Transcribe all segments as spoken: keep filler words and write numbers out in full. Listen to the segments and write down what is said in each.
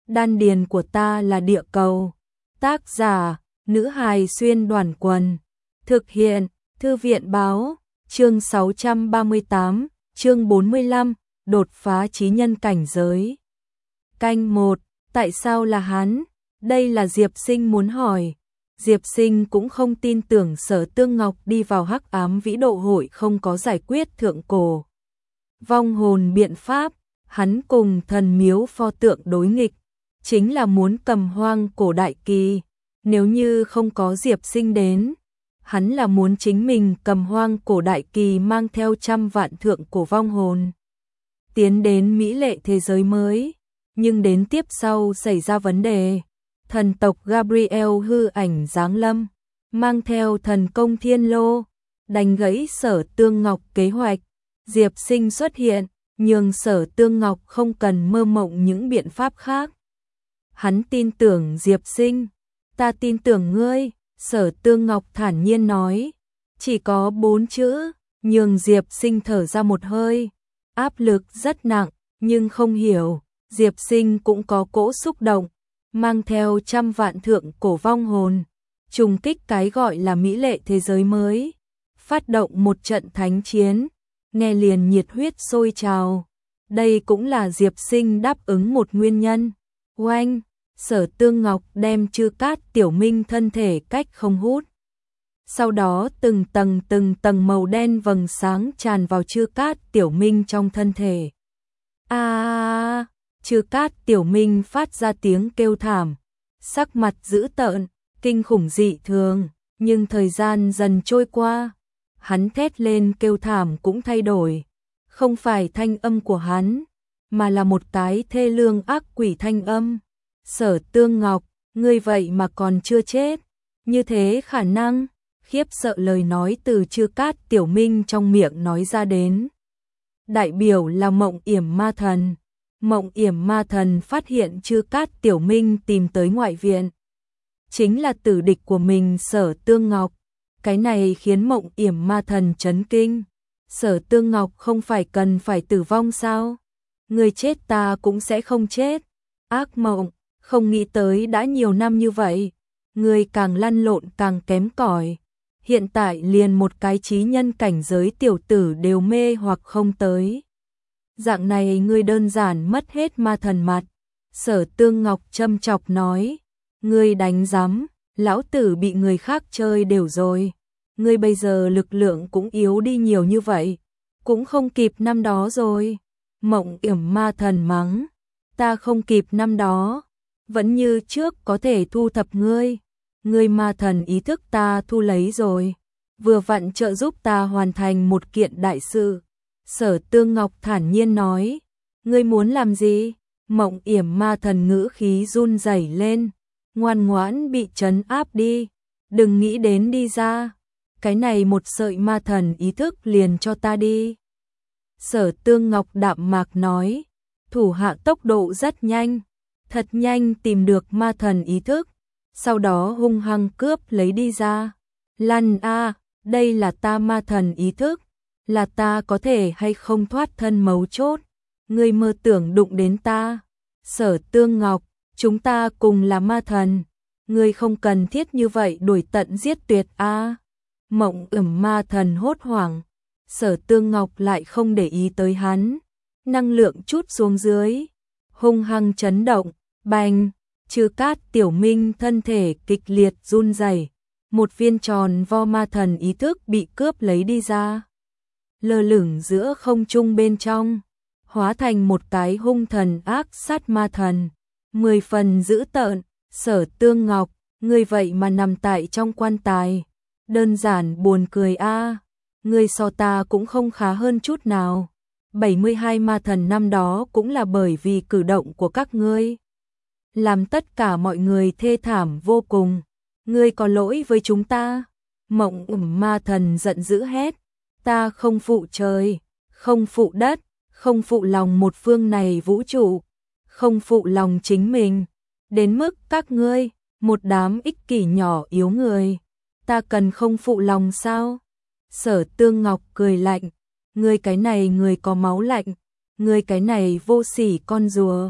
Đan điền của ta là địa cầu. Tác giả, nữ hài xuyên đoàn quần. Thực hiện, thư viện báo, chương sáu trăm ba mươi tám, chương bốn mươi lăm, đột phá chí nhân cảnh giới. Canh một, tại sao là hắn? Đây là Diệp Sinh muốn hỏi. Diệp Sinh cũng không tin tưởng Sở Tương Ngọc đi vào hắc ám vĩ độ hội không có giải quyết thượng cổ vong hồn biện pháp, hắn cùng thần miếu pho tượng đối nghịch, chính là muốn cầm hoang cổ đại kỳ. Nếu như không có Diệp Sinh đến, hắn là muốn chính mình cầm hoang cổ đại kỳ mang theo trăm vạn thượng cổ vong hồn, tiến đến mỹ lệ thế giới mới. Nhưng đến tiếp sau xảy ra vấn đề. Thần tộc Gabriel hư ảnh giáng lâm, mang theo thần công thiên lô, đánh gãy Sở Tương Ngọc kế hoạch. Diệp Sinh xuất hiện, nhường Sở Tương Ngọc không cần mơ mộng những biện pháp khác. Hắn tin tưởng Diệp Sinh. Ta tin tưởng ngươi, Sở Tương Ngọc thản nhiên nói. Chỉ có bốn chữ, nhường Diệp Sinh thở ra một hơi. Áp lực rất nặng, nhưng không hiểu, Diệp Sinh cũng có cỗ xúc động, mang theo trăm vạn thượng cổ vong hồn, trùng kích cái gọi là mỹ lệ thế giới mới, phát động một trận thánh chiến, nghe liền nhiệt huyết sôi trào. Đây cũng là Diệp Sinh đáp ứng một nguyên nhân. Oanh, Sở Tương Ngọc đem Chư Cát Tiểu Minh thân thể cách không hút. Sau đó từng tầng từng tầng màu đen vầng sáng tràn vào Chư Cát Tiểu Minh trong thân thể. A à, Chư Cát Tiểu Minh phát ra tiếng kêu thảm, sắc mặt dữ tợn, kinh khủng dị thường, nhưng thời gian dần trôi qua, hắn thét lên kêu thảm cũng thay đổi, không phải thanh âm của hắn, mà là một cái thê lương ác quỷ thanh âm. Sở Tương Ngọc, ngươi vậy mà còn chưa chết, như thế khả năng? Khiếp sợ lời nói từ Chư Cát Tiểu Minh trong miệng nói ra đến. Đại biểu là Mộng Yểm Ma Thần. Mộng Yểm Ma Thần phát hiện Chư Cát Tiểu Minh tìm tới ngoại viện, chính là tử địch của mình Sở Tương Ngọc. Cái này khiến Mộng Yểm Ma Thần chấn kinh. Sở Tương Ngọc không phải cần phải tử vong sao? Người chết ta cũng sẽ không chết. Ác mộng, không nghĩ tới đã nhiều năm như vậy, người càng lăn lộn càng kém cỏi. Hiện tại liền một cái chí nhân cảnh giới tiểu tử đều mê hoặc không tới. Dạng này ngươi đơn giản mất hết ma thần mặt. Sở Tương Ngọc châm chọc nói. Ngươi đánh rắm, lão tử bị người khác chơi đều rồi. Ngươi bây giờ lực lượng cũng yếu đi nhiều như vậy, cũng không kịp năm đó rồi. Mộng Yểm Ma Thần mắng. Ta không kịp năm đó, vẫn như trước có thể thu thập ngươi. Ngươi ma thần ý thức ta thu lấy rồi, vừa vặn trợ giúp ta hoàn thành một kiện đại sự. Sở Tương Ngọc thản nhiên nói. Ngươi muốn làm gì? Mộng Yểm Ma Thần ngữ khí run rẩy lên. Ngoan ngoãn bị trấn áp đi, đừng nghĩ đến đi ra. Cái này một sợi ma thần ý thức liền cho ta đi. Sở Tương Ngọc đạm mạc nói. Thủ hạ tốc độ rất nhanh, thật nhanh tìm được ma thần ý thức, sau đó hung hăng cướp lấy đi ra. Lăn a, đây là ta ma thần ý thức, là ta có thể hay không thoát thân mấu chốt. Ngươi mơ tưởng đụng đến ta. Sở Tương Ngọc, chúng ta cùng là ma thần, ngươi không cần thiết như vậy đuổi tận giết tuyệt a. Mộng Yểm Ma Thần hốt hoảng. Sở Tương Ngọc lại không để ý tới hắn, năng lượng chút xuống dưới, hung hăng chấn động, bành. Chư Cát Tiểu Minh thân thể kịch liệt run rẩy, một viên tròn vo ma thần ý thức bị cướp lấy đi ra, lơ lửng giữa không trung bên trong, hóa thành một cái hung thần ác sát ma thần, mười phần dữ tợn. Sở Tương Ngọc, ngươi vậy mà nằm tại trong quan tài, đơn giản buồn cười a. Ngươi so ta cũng không khá hơn chút nào. bảy mươi hai ma thần năm đó cũng là bởi vì cử động của các ngươi, làm tất cả mọi người thê thảm vô cùng. Ngươi có lỗi với chúng ta. Mộng Yểm Ma Thần giận dữ hét. Ta không phụ trời, không phụ đất, không phụ lòng một phương này vũ trụ, không phụ lòng chính mình. Đến mức các ngươi, một đám ích kỷ nhỏ yếu người, ta cần không phụ lòng sao? Sở Tương Ngọc cười lạnh. Ngươi cái này người có máu lạnh, ngươi cái này vô sỉ con rùa.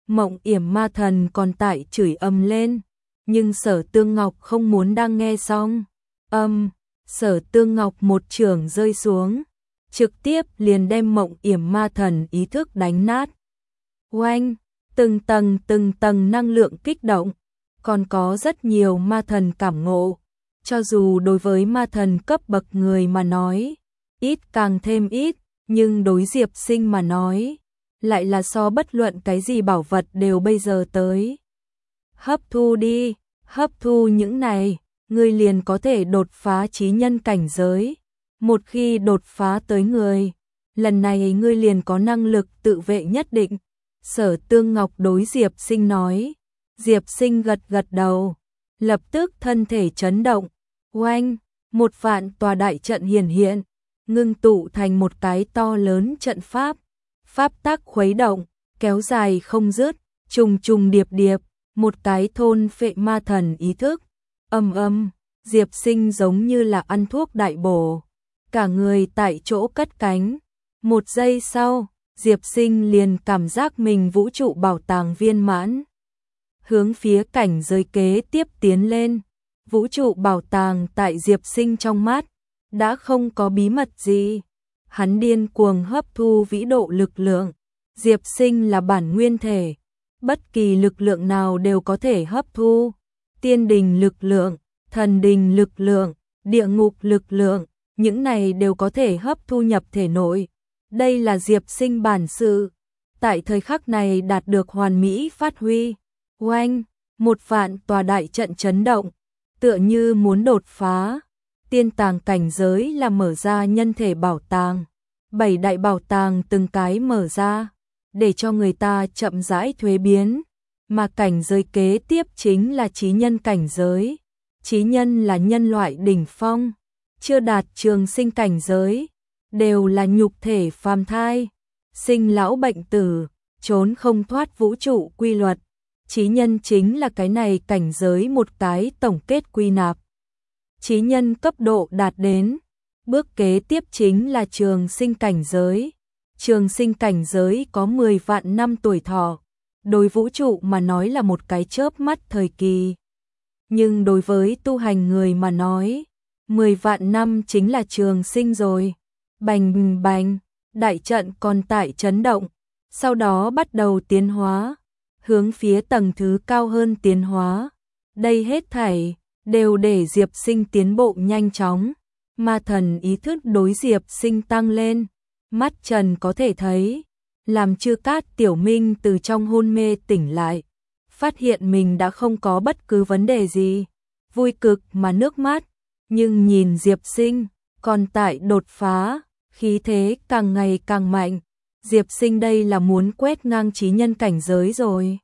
Mộng Yểm ma thần còn tại chửi ầm lên, nhưng Sở Tương Ngọc không muốn đang nghe xong. Âm, Sở Tương Ngọc một chưởng rơi xuống, trực tiếp liền đem Mộng Yểm ma thần ý thức đánh nát. Oanh, từng tầng từng tầng năng lượng kích động, còn có rất nhiều ma thần cảm ngộ. Cho dù đối với ma thần cấp bậc người mà nói, ít càng thêm ít, nhưng đối Diệp Sinh mà nói, lại là so bất luận cái gì bảo vật đều bây giờ tới. Hấp thu đi, hấp thu những này, ngươi liền có thể đột phá chí nhân cảnh giới. Một khi đột phá tới người, lần này ngươi liền có năng lực tự vệ nhất định. Sở Tương Ngọc đối Diệp Sinh nói. Diệp Sinh gật gật đầu, lập tức thân thể chấn động. Oanh, một vạn tòa đại trận hiển hiện, ngưng tụ thành một cái to lớn trận pháp. Pháp tắc khuấy động, kéo dài không dứt, trùng trùng điệp điệp, một cái thôn phệ ma thần ý thức. Âm âm, Diệp Sinh giống như là ăn thuốc đại bổ, cả người tại chỗ cất cánh. Một giây sau, Diệp Sinh liền cảm giác mình vũ trụ bảo tàng viên mãn. Hướng phía cảnh giới kế tiếp tiến lên, vũ trụ bảo tàng tại Diệp Sinh trong mắt, đã không có bí mật gì. Hắn điên cuồng hấp thu vĩ độ lực lượng. Diệp Sinh là bản nguyên thể, bất kỳ lực lượng nào đều có thể hấp thu. Tiên đình lực lượng, thần đình lực lượng, địa ngục lực lượng, những này đều có thể hấp thu nhập thể nội. Đây là Diệp Sinh bản sự, tại thời khắc này đạt được hoàn mỹ phát huy. Oanh, một vạn tòa đại trận chấn động, tựa như muốn đột phá. Tiên tàng cảnh giới là mở ra nhân thể bảo tàng. Bảy đại bảo tàng từng cái mở ra, để cho người ta chậm rãi thuế biến. Mà cảnh giới kế tiếp chính là chí nhân cảnh giới. Chí nhân là nhân loại đỉnh phong, chưa đạt trường sinh cảnh giới, đều là nhục thể phàm thai, sinh lão bệnh tử, trốn không thoát vũ trụ quy luật. Chí nhân chính là cái này cảnh giới một cái tổng kết quy nạp. Chí nhân cấp độ đạt đến, bước kế tiếp chính là trường sinh cảnh giới. Trường sinh cảnh giới có mười vạn năm tuổi thọ, đối vũ trụ mà nói là một cái chớp mắt thời kỳ. Nhưng đối với tu hành người mà nói, mười vạn năm chính là trường sinh rồi. Bành bành, đại trận còn tại chấn động, sau đó bắt đầu tiến hóa, hướng phía tầng thứ cao hơn tiến hóa. Đây hết thảy đều để Diệp Sinh tiến bộ nhanh chóng. Ma thần ý thức đối Diệp Sinh tăng lên, mắt trần có thể thấy, làm Chư Cát Tiểu Minh từ trong hôn mê tỉnh lại, phát hiện mình đã không có bất cứ vấn đề gì, vui cực mà nước mắt. Nhưng nhìn Diệp Sinh còn tại đột phá, khí thế càng ngày càng mạnh. Diệp Sinh đây là muốn quét ngang chí nhân cảnh giới rồi.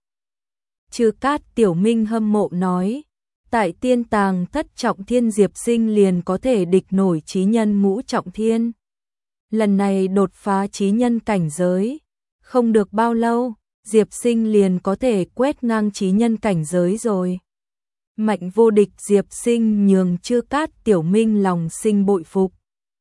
Chư Cát Tiểu Minh hâm mộ nói, tại tiên tàng thất trọng thiên Diệp Sinh liền có thể địch nổi chí nhân ngũ trọng thiên. Lần này đột phá chí nhân cảnh giới, không được bao lâu, Diệp Sinh liền có thể quét ngang chí nhân cảnh giới rồi. Mạnh vô địch Diệp Sinh nhường Chư Cát Tiểu Minh lòng sinh bội phục.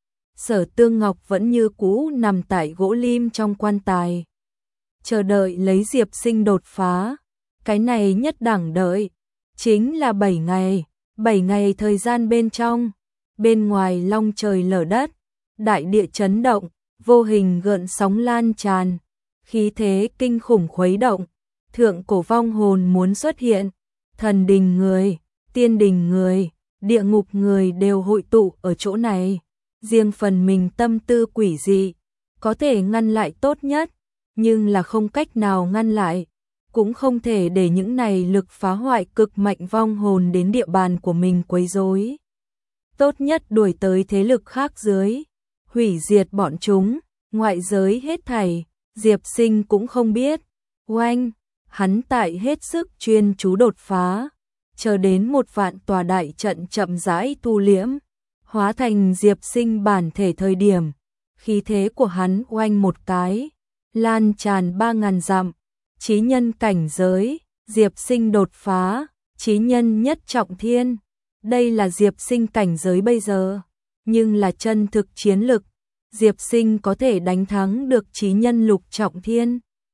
Sở Tương Ngọc vẫn như cũ nằm tại gỗ lim trong quan tài, chờ đợi lấy Diệp Sinh đột phá. Cái này nhất đẳng đợi chính là bảy ngày, bảy ngày thời gian bên trong, bên ngoài long trời lở đất, đại địa chấn động, vô hình gợn sóng lan tràn, khí thế kinh khủng khuấy động, thượng cổ vong hồn muốn xuất hiện, thần đình người, tiên đình người, địa ngục người đều hội tụ ở chỗ này. Riêng phần mình tâm tư quỷ dị, có thể ngăn lại tốt nhất, nhưng là không cách nào ngăn lại, cũng không thể để những này lực phá hoại cực mạnh vong hồn đến địa bàn của mình quấy rối. Tốt nhất đuổi tới thế lực khác dưới, hủy diệt bọn chúng, ngoại giới hết thảy, Diệp Sinh cũng không biết. Oanh, hắn tại hết sức chuyên chú đột phá, chờ đến một vạn tòa đại trận chậm rãi tu liễm, hóa thành Diệp Sinh bản thể thời điểm, khí thế của hắn oanh một cái, lan tràn ba ngàn dặm. Chí nhân cảnh giới, Diệp Sinh đột phá, chí nhân nhất trọng thiên. Đây là Diệp Sinh cảnh giới bây giờ, nhưng là chân thực chiến lực, Diệp Sinh có thể đánh thắng được chí nhân lục trọng thiên.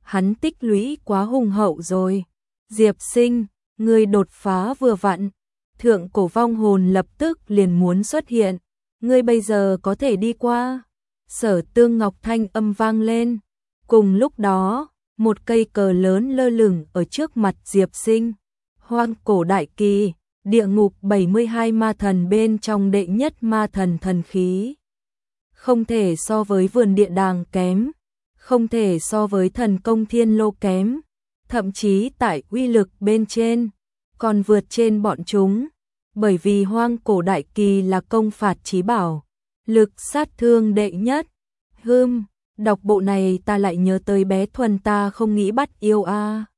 hắn tích lũy quá hùng hậu rồi. Diệp Sinh, ngươi đột phá vừa vặn, thượng cổ vong hồn lập tức liền muốn xuất hiện, ngươi bây giờ có thể đi qua. Sở Tương Ngọc thanh âm vang lên, cùng lúc đó, một cây cờ lớn lơ lửng ở trước mặt Diệp Sinh. Hoang cổ đại kỳ, địa ngục bảy mươi hai ma thần bên trong đệ nhất ma thần thần khí. Không thể so với vườn địa đàng kém, không thể so với thần công thiên lô kém, thậm chí tại uy lực bên trên, còn vượt trên bọn chúng, bởi vì hoang cổ đại kỳ là công phạt chí bảo, lực sát thương đệ nhất. Hưm, đọc bộ này ta lại nhớ tới bé Thuần ta không nghĩ bắt yêu a.